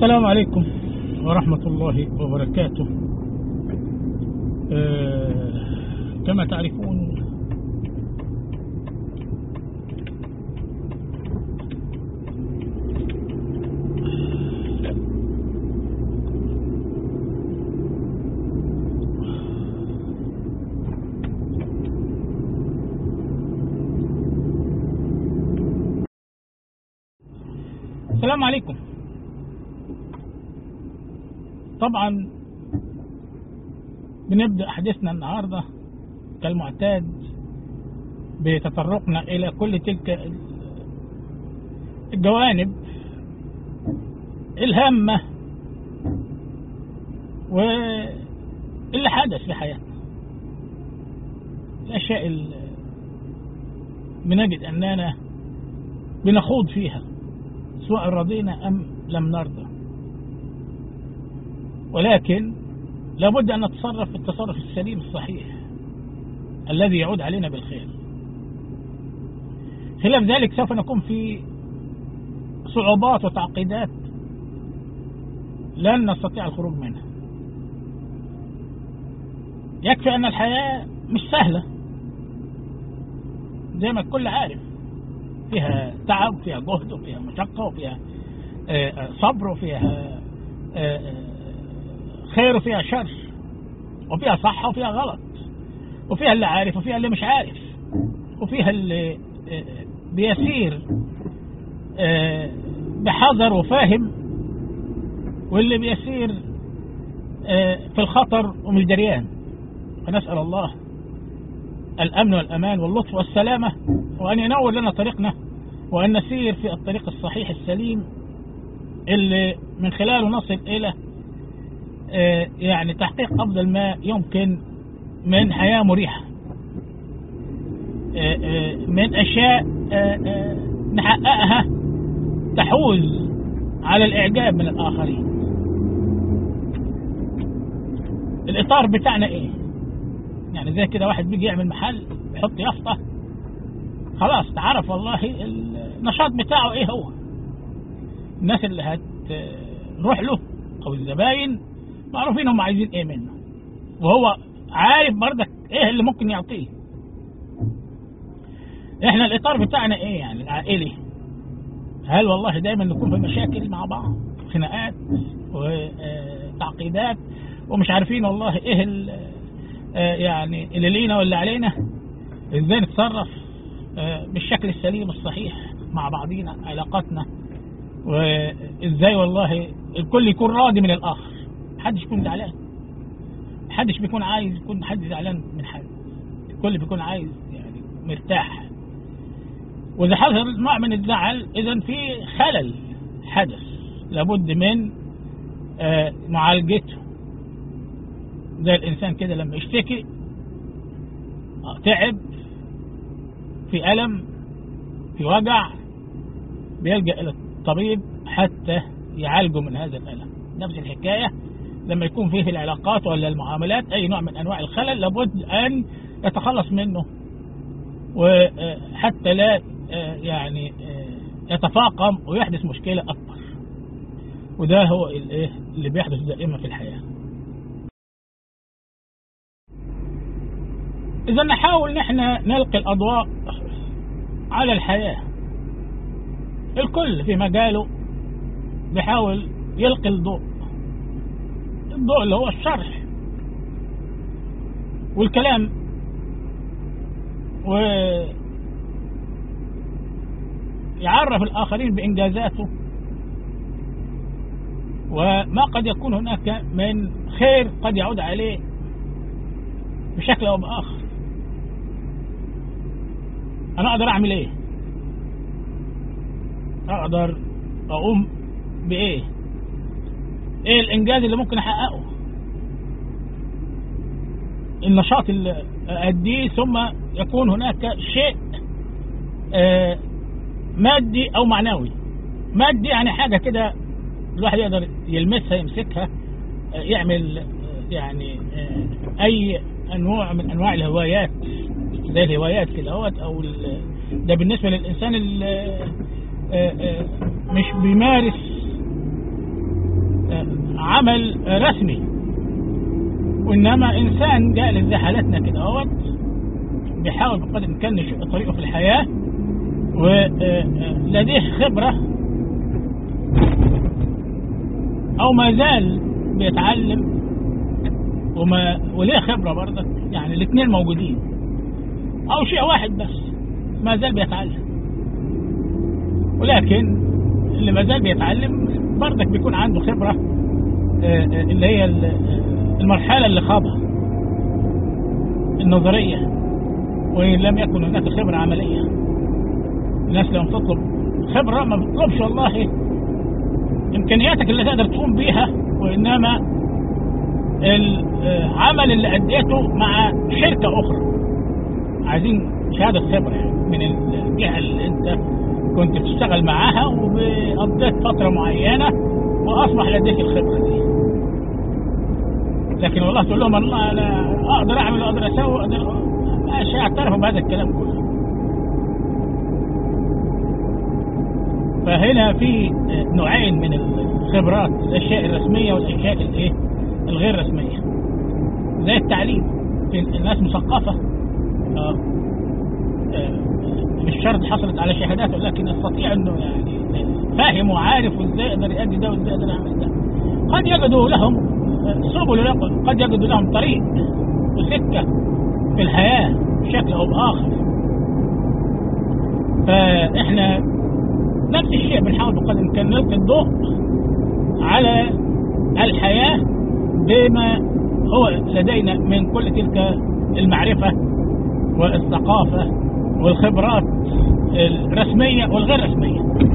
السلام عليكم ورحمة الله وبركاته. كما تعرفون السلام عليكم. طبعا بنبدأ حديثنا النهاردة كالمعتاد بتطرقنا إلى كل تلك الجوانب الهامة واللي حدث في حياتنا، الأشياء اللي بنجد أننا بنخوض فيها سواء رضينا أم لم نرضى، ولكن لابد أن نتصرف التصرف السليم الصحيح الذي يعود علينا بالخير. خلاف ذلك سوف نكون في صعوبات وتعقيدات لن نستطيع الخروج منها. يكفي أن الحياة مش سهلة زي ما الكل عارف، فيها تعب، فيها جهد، وفيها مشقة، وفيها صبر، وفيها خير، وفيها شر، وفيها صح وفيها غلط، وفيها اللي عارف وفيها اللي مش عارف، وفيها اللي بيسير بحذر وفاهم، واللي بيسير في الخطر ومش دريان. فنسأل الله الأمن والأمان واللطف والسلامة، وأن ينور لنا طريقنا، وأن نسير في الطريق الصحيح السليم اللي من خلاله نصل إلى يعني تحقيق أفضل ما يمكن من حياة مريحة، من أشياء نحققها تحوز على الإعجاب من الآخرين. الإطار بتاعنا إيه؟ يعني زي كده واحد بيجي يعمل محل يحط يافطة، خلاص تعرف والله النشاط بتاعه إيه هو. الناس اللي هتروح له أو الزباين معروفين هم عايزين إيه منه، وهو عارف بردك إيه اللي ممكن يعطيه. إحنا الإطار بتاعنا إيه يعني العائلي؟ هل والله دايما نكون في مشاكل مع بعض، خناقات وتعقيدات، ومش عارفين والله إيه يعني اللي لينا واللي علينا؟ إزاي نتصرف بالشكل السليم الصحيح مع بعضينا، علاقاتنا، وإزاي والله الكل يكون راضي من الآخر، محدش يكون زعلان، محدش بيكون عايز يكون حد زعلان من حد، الكل بيكون عايز يعني مرتاح. وإذا حصل نوع من الزعل إذن في خلل حدث لابد من معالجته. زي الإنسان كده لما يشتكي تعب، في ألم، في وجع، بيلجأ إلى الطبيب حتى يعالجه من هذا الألم. نفس الحكاية لما يكون فيه العلاقات ولا المعاملات أي نوع من أنواع الخلل لابد أن يتخلص منه، وحتى لا يعني يتفاقم ويحدث مشكلة أكبر. وده هو اللي بيحدث دائما في الحياة. إذا نحاول نحن نلقي الأضواء على الحياة، الكل في مجاله بيحاول يلقي الضوء اللي هو الشرح والكلام، ويعرف الآخرين بإنجازاته وما قد يكون هناك من خير قد يعود عليه بشكل أو بآخر. أنا أقدر أعمل إيه؟ أقدر أقوم بإيه؟ إيه الإنجاز اللي ممكن أحققه؟ النشاط اللي أديه، ثم يكون هناك شيء مادي أو معنوي. مادي يعني حاجة كده الواحد يقدر يلمسها، يمسكها، يعمل يعني أي نوع من أنواع الهوايات، زي الهوايات كده أو ده بالنسبة للإنسان اللي مش بيمارس عمل رسمي، وإنما إنسان جالس زي حالتنا كده اهوت بيحاول بقدر الإمكان يشق طريقه في الحياة، ولديه خبرة أو ما زال بيتعلم وليه خبرة برضك، يعني الاثنين موجودين، أو شيء واحد بس ما زال بيتعلم. ولكن اللي ما زال بيتعلم برضك بيكون عنده خبرة اللي هي المرحلة اللي خاضها النظرية، وإن لم يكن هناك خبرة عملية. الناس لما تطلب خبرة ما بتطلبش والله إمكانياتك اللي تقدر تقوم بيها، وإنما العمل اللي أديته مع شركة أخرى. عايزين شهادة خبرة من الجهة اللي أنت كنت بتشتغل معاها وقضيت فترة معينة وأصبح لديك الخبرة دي. لكن والله تقول لهم الله أنا أقدر أعمل وأقدر أسوي، مش هيعترفوا بهذا الكلام كله. فهنا في نوعين من الخبرات، الأشياء الرسمية والأشياء الغير رسمية. زي التعليم، في الناس مثقفة مش شرط حصلت على شهادات، ولكن يستطيع انه يعني فاهم وعارف وازاي يقدر يؤدي ده وازاي يقدر يعمل ده. قد يجدوا لهم سبل، قد يجدوا لهم طريق وسكة في الحياة بشكل او باخر. فاحنا نفس الشيء بنحاول بقدر الامكان نلقي الضوء على الحياة بما هو لدينا من كل تلك المعرفة والثقافة والخبرات الرسمية والغير رسمية.